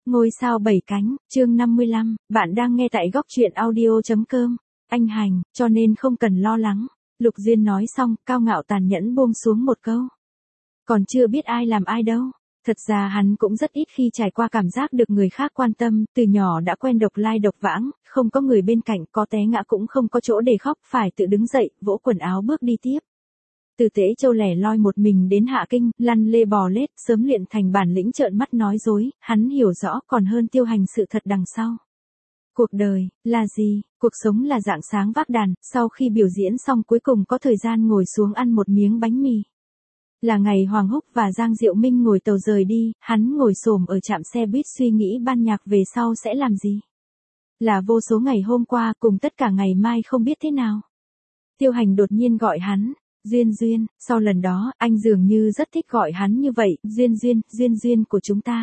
Ngôi sao 7 cánh, chương 55, bạn đang nghe tại góc truyện audio.com. Anh Hành, cho nên không cần lo lắng. Lục Diên nói xong, cao ngạo tàn nhẫn buông xuống một câu. Còn chưa biết ai làm ai đâu. Thật ra hắn cũng rất ít khi trải qua cảm giác được người khác quan tâm, từ nhỏ đã quen độc lai độc vãng, không có người bên cạnh, có té ngã cũng không có chỗ để khóc, phải tự đứng dậy, vỗ quần áo bước đi tiếp. Từ Tế Châu lẻ loi một mình đến Hạ Kinh, lăn lê bò lết, sớm luyện thành bản lĩnh trợn mắt nói dối, hắn hiểu rõ còn hơn Tiêu Hành sự thật đằng sau. Cuộc đời, là gì? Cuộc sống là rạng sáng vác đàn, sau khi biểu diễn xong cuối cùng có thời gian ngồi xuống ăn một miếng bánh mì. Là ngày Hoàng Húc và Giang Diệu Minh ngồi tàu rời đi, hắn ngồi xổm ở trạm xe buýt suy nghĩ ban nhạc về sau sẽ làm gì. Là vô số ngày hôm qua cùng tất cả ngày mai không biết thế nào. Tiêu Hành đột nhiên gọi hắn. Duyên Duyên, sau lần đó, anh dường như rất thích gọi hắn như vậy, Duyên Duyên, Duyên Duyên của chúng ta.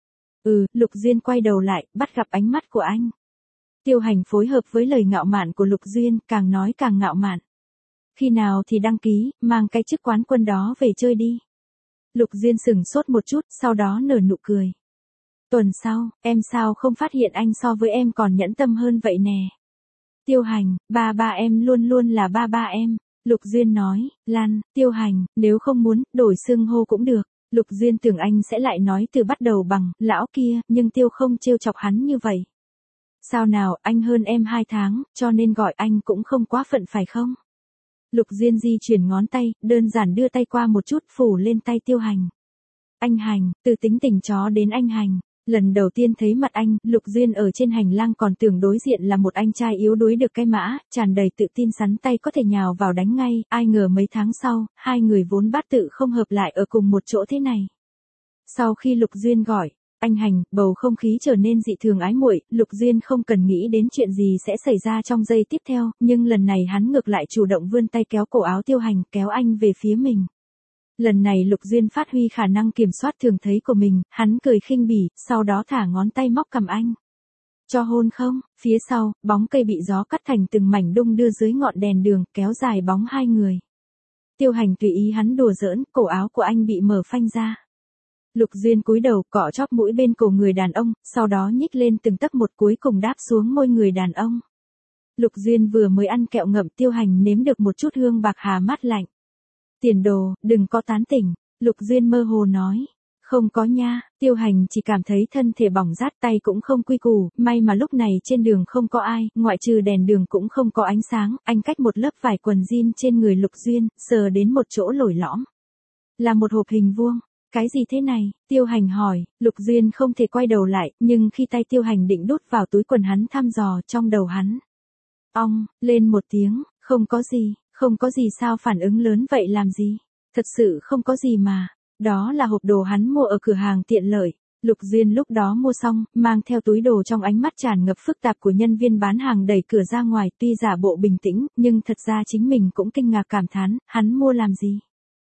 Lục Duyên quay đầu lại, bắt gặp ánh mắt của anh. Tiêu Hành phối hợp với lời ngạo mạn của Lục Duyên, càng nói càng ngạo mạn. Khi nào thì đăng ký, mang cái chức quán quân đó về chơi đi. Lục Duyên sửng sốt một chút, sau đó nở nụ cười. Tuần sau, em sao không phát hiện anh so với em còn nhẫn tâm hơn vậy nè. Tiêu Hành, ba em luôn luôn là ba em. Lục Duyên nói, Lan, Tiêu Hành, nếu không muốn, đổi xưng hô cũng được. Lục Duyên tưởng anh sẽ lại nói từ bắt đầu bằng, lão kia, nhưng Tiêu không trêu chọc hắn như vậy. Sao nào, anh hơn em 2 tháng, cho nên gọi anh cũng không quá phận phải không? Lục Duyên di chuyển ngón tay, đơn giản đưa tay qua một chút phủ lên tay Tiêu Hành. Anh Hành, từ tính tình chó đến anh Hành. Lần đầu tiên thấy mặt anh, Lục Duyên ở trên hành lang còn tưởng đối diện là một anh trai yếu đuối được cái mã, tràn đầy tự tin sắn tay có thể nhào vào đánh ngay, ai ngờ mấy tháng sau, hai người vốn bát tự không hợp lại ở cùng một chỗ thế này. Sau khi Lục Duyên gọi, anh Hành, bầu không khí trở nên dị thường ái muội, Lục Duyên không cần nghĩ đến chuyện gì sẽ xảy ra trong giây tiếp theo, nhưng lần này hắn ngược lại chủ động vươn tay kéo cổ áo Tiêu Hành, kéo anh về phía mình. Lần này Lục Duyên phát huy khả năng kiểm soát thường thấy của mình, hắn cười khinh bỉ, sau đó thả ngón tay móc cằm anh. Cho hôn không? Phía sau, bóng cây bị gió cắt thành từng mảnh đung đưa dưới ngọn đèn đường, kéo dài bóng hai người. Tiêu Hành tùy ý hắn đùa giỡn, cổ áo của anh bị mở phanh ra. Lục Duyên cúi đầu cọ chóp mũi bên cổ người đàn ông, sau đó nhích lên từng tấc một cuối cùng đáp xuống môi người đàn ông. Lục Duyên vừa mới ăn kẹo ngậm, Tiêu Hành nếm được một chút hương bạc hà mát lạnh. Tiền đồ, đừng có tán tỉnh, Lục Duyên mơ hồ nói. Không có nha, Tiêu Hành chỉ cảm thấy thân thể bỏng rát, tay cũng không quy củ, may mà lúc này trên đường không có ai, ngoại trừ đèn đường cũng không có ánh sáng, anh cách một lớp vải quần jean trên người Lục Duyên, sờ đến một chỗ lồi lõm. Là một hộp hình vuông. Cái gì thế này? Tiêu Hành hỏi, Lục Duyên không thể quay đầu lại, nhưng khi tay Tiêu Hành định đút vào túi quần hắn thăm dò trong đầu hắn. Ong, lên một tiếng, không có gì sao phản ứng lớn vậy làm gì? Thật sự không có gì mà. Đó là hộp đồ hắn mua ở cửa hàng tiện lợi. Lục Duyên lúc đó mua xong, mang theo túi đồ trong ánh mắt tràn ngập phức tạp của nhân viên bán hàng đẩy cửa ra ngoài, tuy giả bộ bình tĩnh, nhưng thật ra chính mình cũng kinh ngạc cảm thán, hắn mua làm gì?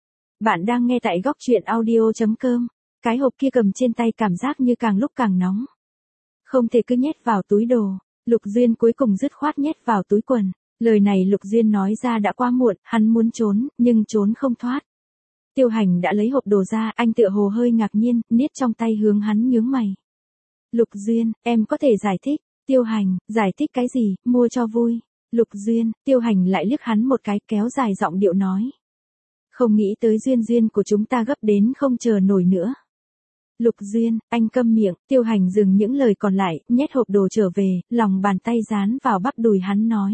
Bạn đang nghe tại góc truyện audio.com. Cái hộp kia cầm trên tay cảm giác như càng lúc càng nóng. Không thể cứ nhét vào túi đồ. Lục Duyên cuối cùng dứt khoát nhét vào túi quần. Lời này Lục Duyên nói ra đã quá muộn, hắn muốn trốn, nhưng trốn không thoát. Tiêu Hành đã lấy hộp đồ ra, anh tựa hồ hơi ngạc nhiên, niết trong tay hướng hắn nhướng mày. Lục Duyên, em có thể giải thích. Tiêu Hành, giải thích cái gì, mua cho vui. Lục Duyên, Tiêu Hành lại liếc hắn một cái, kéo dài giọng điệu nói. Không nghĩ tới duyên của chúng ta gấp đến không chờ nổi nữa. Lục Duyên, anh câm miệng, Tiêu Hành dừng những lời còn lại, nhét hộp đồ trở về, lòng bàn tay dán vào bắp đùi hắn nói.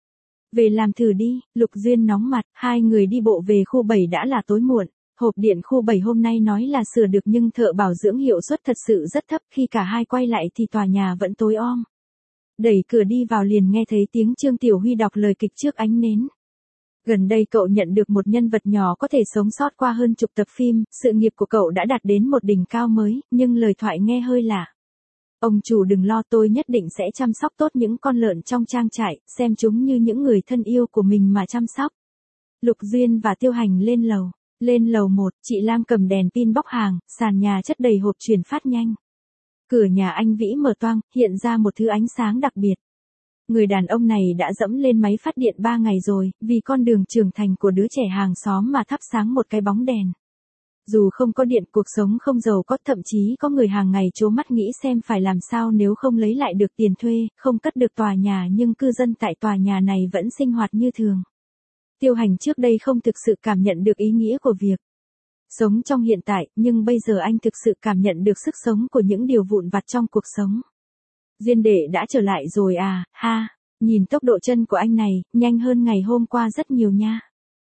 Về làm thử đi, Lục Duyên nóng mặt, hai người đi bộ về khu 7 đã là tối muộn. Hộp điện khu 7 hôm nay nói là sửa được nhưng thợ bảo dưỡng hiệu suất thật sự rất thấp, khi cả hai quay lại thì tòa nhà vẫn tối om. Đẩy cửa đi vào liền nghe thấy tiếng Trương Tiểu Huy đọc lời kịch trước ánh nến. Gần đây cậu nhận được một nhân vật nhỏ có thể sống sót qua hơn chục tập phim, sự nghiệp của cậu đã đạt đến một đỉnh cao mới, nhưng lời thoại nghe hơi lạ. Ông chủ đừng lo, tôi nhất định sẽ chăm sóc tốt những con lợn trong trang trại, xem chúng như những người thân yêu của mình mà chăm sóc. Lục Duyên và Tiêu Hành lên lầu. Lên lầu 1, chị Lam cầm đèn pin bóc hàng, sàn nhà chất đầy hộp chuyển phát nhanh. Cửa nhà anh Vĩ mở toang, hiện ra một thứ ánh sáng đặc biệt. Người đàn ông này đã dẫm lên máy phát điện 3 ngày rồi, vì con đường trưởng thành của đứa trẻ hàng xóm mà thắp sáng một cái bóng đèn. Dù không có điện, cuộc sống không giàu có, thậm chí có người hàng ngày trố mắt nghĩ xem phải làm sao nếu không lấy lại được tiền thuê, không cất được tòa nhà, nhưng cư dân tại tòa nhà này vẫn sinh hoạt như thường. Tiêu Hành trước đây không thực sự cảm nhận được ý nghĩa của việc sống trong hiện tại, nhưng bây giờ anh thực sự cảm nhận được sức sống của những điều vụn vặt trong cuộc sống. Diên đệ đã trở lại rồi à, ha, nhìn tốc độ chân của anh này, nhanh hơn ngày hôm qua rất nhiều nha.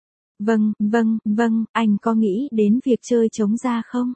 Vâng, anh có nghĩ đến việc chơi trống ra không?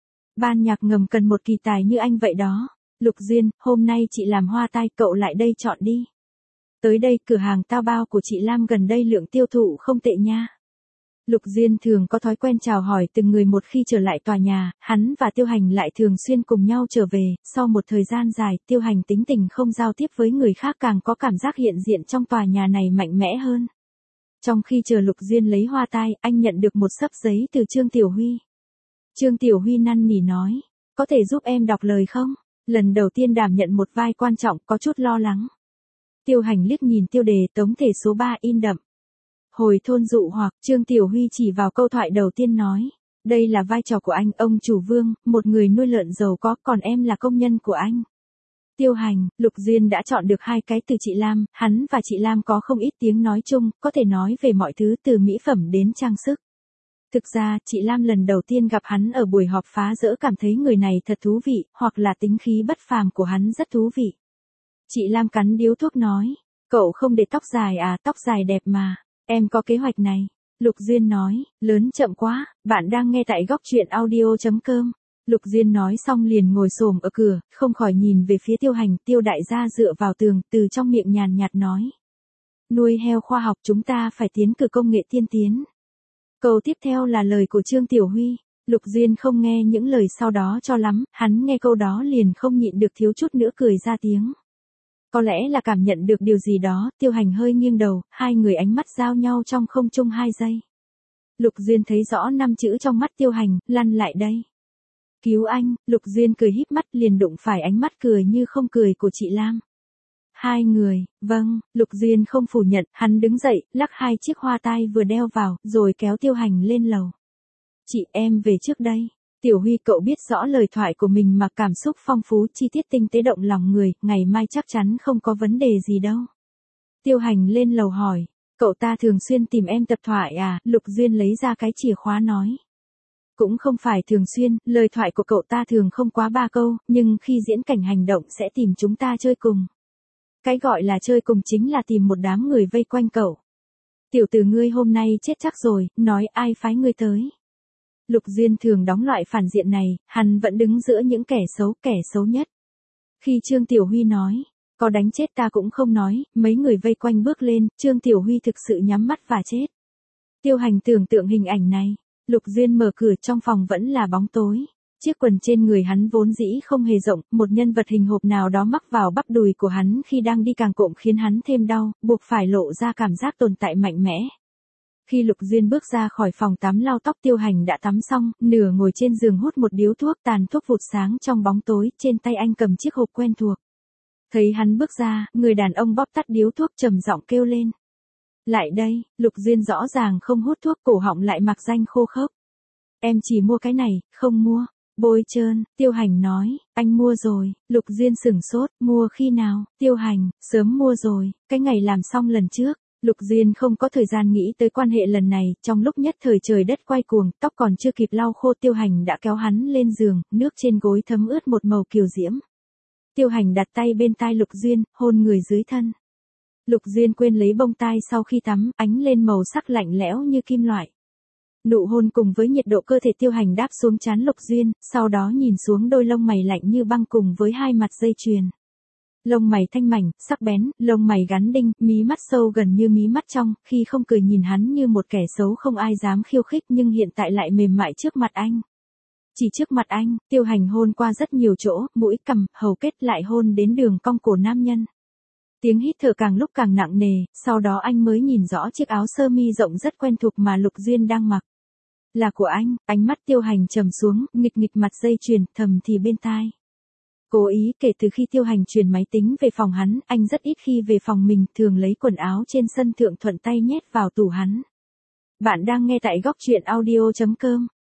Ban nhạc ngầm cần một kỳ tài như anh vậy đó. Lục Diên, hôm nay chị làm hoa tai, cậu lại đây chọn đi. Tới đây, cửa hàng tao bao của chị Lam gần đây lượng tiêu thụ không tệ nha. Lục Diên thường có thói quen chào hỏi từng người một khi trở lại tòa nhà, hắn và Tiêu Hành lại thường xuyên cùng nhau trở về, sau một thời gian dài, Tiêu Hành tính tình không giao tiếp với người khác càng có cảm giác hiện diện trong tòa nhà này mạnh mẽ hơn. Trong khi chờ Lục Diên lấy hoa tai, anh nhận được một xấp giấy từ Trương Tiểu Huy. Trương Tiểu Huy năn nỉ nói, có thể giúp em đọc lời không? Lần đầu tiên đảm nhận một vai quan trọng, có chút lo lắng. Tiêu Hành liếc nhìn tiêu đề tống thể số 3 in đậm. Hồi thôn dụ hoặc, Trương Tiểu Huy chỉ vào câu thoại đầu tiên nói, đây là vai trò của anh, ông chủ Vương, một người nuôi lợn giàu có, còn em là công nhân của anh. Tiêu Hành, Lục Diên đã chọn được hai cái từ chị Lam, hắn và chị Lam có không ít tiếng nói chung, có thể nói về mọi thứ từ mỹ phẩm đến trang sức. Thực ra, chị Lam lần đầu tiên gặp hắn ở buổi họp phá dỡ cảm thấy người này thật thú vị, hoặc là tính khí bất phàm của hắn rất thú vị. Chị Lam cắn điếu thuốc nói, cậu không để tóc dài à, tóc dài đẹp mà, em có kế hoạch này. Lục Diên nói, lớn chậm quá, bạn đang nghe tại góc truyện audio.com. Lục Diên nói xong liền ngồi xổm ở cửa, không khỏi nhìn về phía Tiêu Hành, Tiêu đại gia dựa vào tường, từ trong miệng nhàn nhạt nói. Nuôi heo khoa học, chúng ta phải tiến cử công nghệ tiên tiến. Câu tiếp theo là lời của Trương Tiểu Huy. Lục Diên không nghe những lời sau đó cho lắm, hắn nghe câu đó liền không nhịn được thiếu chút nữa cười ra tiếng. Có lẽ là cảm nhận được điều gì đó, Tiêu Hành hơi nghiêng đầu, hai người ánh mắt giao nhau trong không trung 2 giây. Lục Diên thấy rõ 5 chữ trong mắt Tiêu Hành, lăn lại đây. Cứu anh, Lục Diên cười híp mắt liền đụng phải ánh mắt cười như không cười của chị Lam. Hai người, vâng, Lục Diên không phủ nhận, hắn đứng dậy, lắc 2 chiếc hoa tai vừa đeo vào, rồi kéo Tiêu Hành lên lầu. Chị em về trước đây. Tiểu Huy, cậu biết rõ lời thoại của mình mà cảm xúc phong phú, chi tiết tinh tế động lòng người, ngày mai chắc chắn không có vấn đề gì đâu. Tiêu Hành lên lầu hỏi, cậu ta thường xuyên tìm em tập thoại à? Lục Diên lấy ra cái chìa khóa nói. Cũng không phải thường xuyên, lời thoại của cậu ta thường không quá 3 câu, nhưng khi diễn cảnh hành động sẽ tìm chúng ta chơi cùng. Cái gọi là chơi cùng chính là tìm một đám người vây quanh cậu. Tiểu tử ngươi hôm nay chết chắc rồi, nói ai phái ngươi tới. Lục Diên thường đóng loại phản diện này, hắn vẫn đứng giữa những kẻ xấu nhất. Khi Trương Tiểu Huy nói, có đánh chết ta cũng không nói, mấy người vây quanh bước lên, Trương Tiểu Huy thực sự nhắm mắt và chết. Tiêu Hành tưởng tượng hình ảnh này, Lục Diên mở cửa, trong phòng vẫn là bóng tối. Chiếc quần trên người hắn vốn dĩ không hề rộng, một nhân vật hình hộp nào đó mắc vào bắp đùi của hắn khi đang đi càng cộm khiến hắn thêm đau, buộc phải lộ ra cảm giác tồn tại mạnh mẽ. Khi Lục Diên bước ra khỏi phòng tắm lau tóc, Tiêu Hành đã tắm xong, nửa ngồi trên giường hút một điếu thuốc, tàn thuốc vụt sáng trong bóng tối, trên tay anh cầm chiếc hộp quen thuộc. Thấy hắn bước ra, người đàn ông bóp tắt điếu thuốc trầm giọng kêu lên. Lại đây, Lục Diên rõ ràng không hút thuốc, cổ họng lại mạc danh khô khốc. Em chỉ mua cái này, không mua. Bôi trơn, Tiêu Hành nói, anh mua rồi. Lục Diên sửng sốt, mua khi nào? Tiêu Hành, sớm mua rồi, cái ngày làm xong lần trước. Lục Diên không có thời gian nghĩ tới quan hệ lần này, trong lúc nhất thời trời đất quay cuồng, tóc còn chưa kịp lau khô, Tiêu Hành đã kéo hắn lên giường, nước trên gối thấm ướt một màu kiều diễm. Tiêu Hành đặt tay bên tai Lục Diên, hôn người dưới thân. Lục Diên quên lấy bông tai sau khi tắm, ánh lên màu sắc lạnh lẽo như kim loại. Nụ hôn cùng với nhiệt độ cơ thể Tiêu Hành đáp xuống trán Lục Diên, sau đó nhìn xuống đôi lông mày lạnh như băng cùng với 2 mặt dây chuyền. Lông mày thanh mảnh, sắc bén, lông mày gắn đinh, mí mắt sâu gần như mí mắt trong, khi không cười nhìn hắn như một kẻ xấu không ai dám khiêu khích, nhưng hiện tại lại mềm mại trước mặt anh. Chỉ trước mặt anh, Tiêu Hành hôn qua rất nhiều chỗ, mũi, cằm, hầu kết, lại hôn đến đường cong cổ nam nhân. Tiếng hít thở càng lúc càng nặng nề, sau đó anh mới nhìn rõ chiếc áo sơ mi rộng rất quen thuộc mà Lục Diên đang mặc. Là của anh, ánh mắt Tiêu Hành trầm xuống, nghịch mặt dây chuyền, thầm thì bên tai. Cố ý, kể từ khi Tiêu Hành chuyển máy tính về phòng hắn, anh rất ít khi về phòng mình, thường lấy quần áo trên sân thượng thuận tay nhét vào tủ hắn. Bạn đang nghe tại góc truyện audio.com.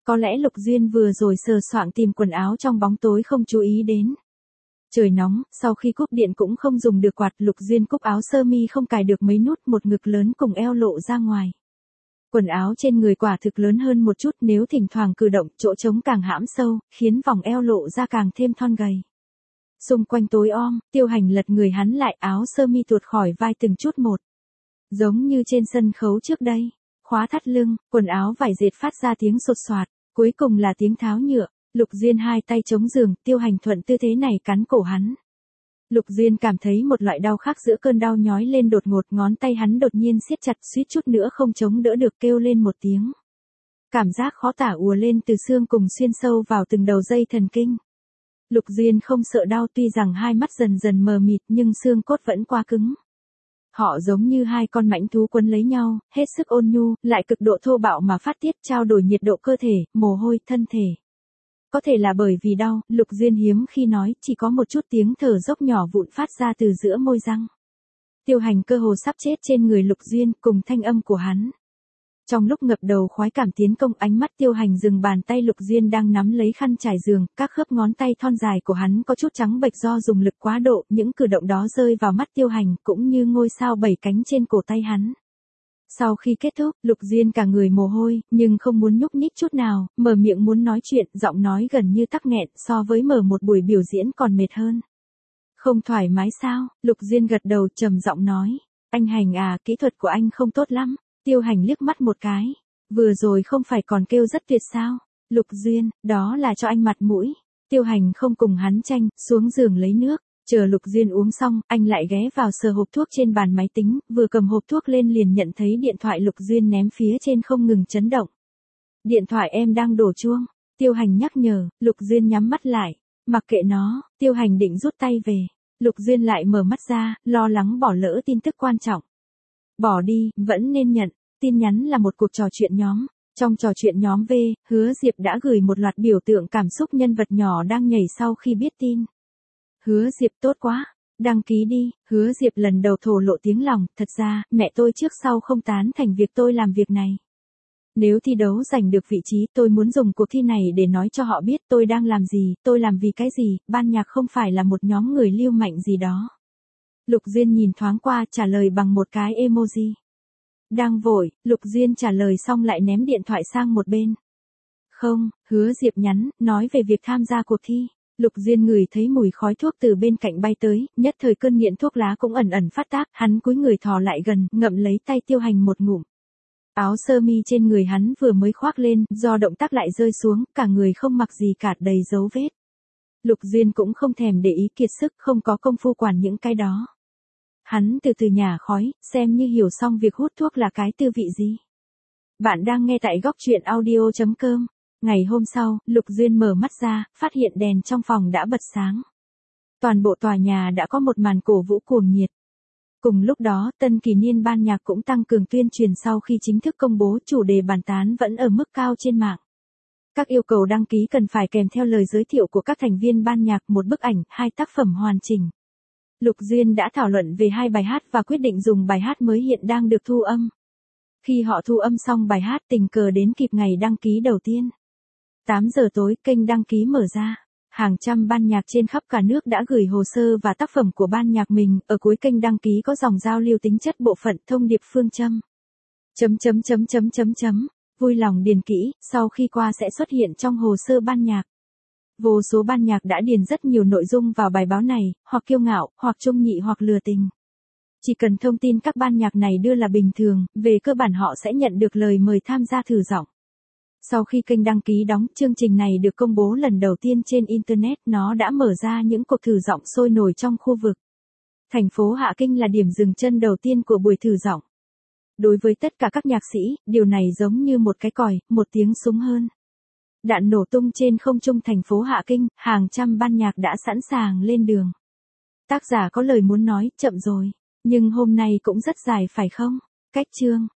Có lẽ Lục Duyên vừa rồi sờ soạng tìm quần áo trong bóng tối không chú ý đến. Trời nóng, sau khi cúp điện cũng không dùng được quạt, Lục Duyên cúp áo sơ mi không cài được mấy nút, một ngực lớn cùng eo lộ ra ngoài. Quần áo trên người quả thực lớn hơn một chút, nếu thỉnh thoảng cử động, chỗ trống càng hãm sâu, khiến vòng eo lộ ra càng thêm thon gầy. Xung quanh tối om, Tiêu Hành lật người hắn lại, áo sơ mi tuột khỏi vai từng chút một. Giống như trên sân khấu trước đây, khóa thắt lưng, quần áo vải dệt phát ra tiếng sột soạt, cuối cùng là tiếng tháo nhựa. Lục Duyên hai tay chống giường, Tiêu Hành thuận tư thế này cắn cổ hắn. Lục Duyên cảm thấy một loại đau khác giữa cơn đau nhói lên đột ngột, ngón tay hắn đột nhiên siết chặt, suýt chút nữa không chống đỡ được, kêu lên một tiếng. Cảm giác khó tả ùa lên từ xương cùng xuyên sâu vào từng đầu dây thần kinh. Lục Duyên không sợ đau, tuy rằng hai mắt dần dần mờ mịt nhưng xương cốt vẫn quá cứng. Họ giống như hai con mãnh thú quấn lấy nhau, hết sức ôn nhu, lại cực độ thô bạo mà phát tiết, trao đổi nhiệt độ cơ thể, mồ hôi, thân thể. Có thể là bởi vì đau, Lục Duyên hiếm khi nói, chỉ có một chút tiếng thở dốc nhỏ vụn phát ra từ giữa môi răng. Tiêu Hành cơ hồ sắp chết trên người Lục Duyên, cùng thanh âm của hắn. Trong lúc ngập đầu khoái cảm tiến công, ánh mắt Tiêu Hành dừng bàn tay Lục Duyên đang nắm lấy khăn trải giường, các khớp ngón tay thon dài của hắn có chút trắng bệch do dùng lực quá độ, những cử động đó rơi vào mắt Tiêu Hành, cũng như ngôi sao 7 cánh trên cổ tay hắn. Sau khi kết thúc, Lục Duyên cả người mồ hôi, nhưng không muốn nhúc nhích chút nào, mở miệng muốn nói chuyện, giọng nói gần như tắc nghẹn, so với mở một buổi biểu diễn còn mệt hơn. Không thoải mái sao? Lục Duyên gật đầu, trầm giọng nói. Anh Hành à, kỹ thuật của anh không tốt lắm. Tiêu Hành liếc mắt một cái. Vừa rồi không phải còn kêu rất tuyệt sao? Lục Duyên, đó là cho anh mặt mũi. Tiêu Hành không cùng hắn tranh, xuống giường lấy nước. Chờ Lục Duyên uống xong, anh lại ghé vào sờ hộp thuốc trên bàn máy tính, vừa cầm hộp thuốc lên liền nhận thấy điện thoại Lục Duyên ném phía trên không ngừng chấn động. Điện thoại em đang đổ chuông. Tiêu Hành nhắc nhở, Lục Duyên nhắm mắt lại. Mặc kệ nó, Tiêu Hành định rút tay về. Lục Duyên lại mở mắt ra, lo lắng bỏ lỡ tin tức quan trọng. Bỏ đi, vẫn nên nhận. Tin nhắn là một cuộc trò chuyện nhóm. Trong trò chuyện nhóm V, Hứa Diệp đã gửi một loạt biểu tượng cảm xúc nhân vật nhỏ đang nhảy sau khi biết tin. Hứa Diệp tốt quá, đăng ký đi. Hứa Diệp lần đầu thổ lộ tiếng lòng, thật ra, mẹ tôi trước sau không tán thành việc tôi làm việc này. Nếu thi đấu giành được vị trí, tôi muốn dùng cuộc thi này để nói cho họ biết tôi đang làm gì, tôi làm vì cái gì, ban nhạc không phải là một nhóm người lưu manh gì đó. Lục Duyên nhìn thoáng qua, trả lời bằng một cái emoji. Đang vội, Lục Duyên trả lời xong lại ném điện thoại sang một bên. Không, Hứa Diệp nhắn, nói về việc tham gia cuộc thi. Lục Duyên ngửi thấy mùi khói thuốc từ bên cạnh bay tới, nhất thời cơn nghiện thuốc lá cũng ẩn ẩn phát tác, hắn cúi người thò lại gần, ngậm lấy tay Tiêu Hành một ngụm. Áo sơ mi trên người hắn vừa mới khoác lên, do động tác lại rơi xuống, cả người không mặc gì cả, đầy dấu vết. Lục Duyên cũng không thèm để ý, kiệt sức, không có công phu quản những cái đó. Hắn từ từ nhả khói, xem như hiểu xong việc hút thuốc là cái tư vị gì. Bạn đang nghe tại góc truyện audio.com. Ngày hôm sau, Lục Duyên mở mắt ra, phát hiện đèn trong phòng đã bật sáng. Toàn bộ tòa nhà đã có một màn cổ vũ cuồng nhiệt. Cùng lúc đó, tân kỷ niên ban nhạc cũng tăng cường tuyên truyền sau khi chính thức công bố, chủ đề bàn tán vẫn ở mức cao trên mạng. Các yêu cầu đăng ký cần phải kèm theo lời giới thiệu của các thành viên ban nhạc, một bức ảnh, 2 tác phẩm hoàn chỉnh. Lục Duyên đã thảo luận về 2 bài hát và quyết định dùng bài hát mới hiện đang được thu âm. Khi họ thu âm xong bài hát, tình cờ đến kịp ngày đăng ký đầu tiên. 8 giờ tối, kênh đăng ký mở ra. Hàng trăm ban nhạc trên khắp cả nước đã gửi hồ sơ và tác phẩm của ban nhạc mình, ở cuối kênh đăng ký có dòng giao lưu tính chất bộ phận thông điệp phương châm. Vui lòng điền kỹ, sau khi qua sẽ xuất hiện trong hồ sơ ban nhạc. Vô số ban nhạc đã điền rất nhiều nội dung vào bài báo này, hoặc kiêu ngạo, hoặc trung nhị hoặc lừa tình. Chỉ cần thông tin các ban nhạc này đưa là bình thường, về cơ bản họ sẽ nhận được lời mời tham gia thử giọng. Sau khi kênh đăng ký đóng, chương trình này được công bố lần đầu tiên trên Internet, nó đã mở ra những cuộc thử giọng sôi nổi trong khu vực. Thành phố Hạ Kinh là điểm dừng chân đầu tiên của buổi thử giọng. Đối với tất cả các nhạc sĩ, điều này giống như một cái còi, một tiếng súng hơn. Đạn nổ tung trên không trung thành phố Hạ Kinh, hàng trăm ban nhạc đã sẵn sàng lên đường. Tác giả có lời muốn nói, chậm rồi, nhưng hôm nay cũng rất dài phải không? Cách chương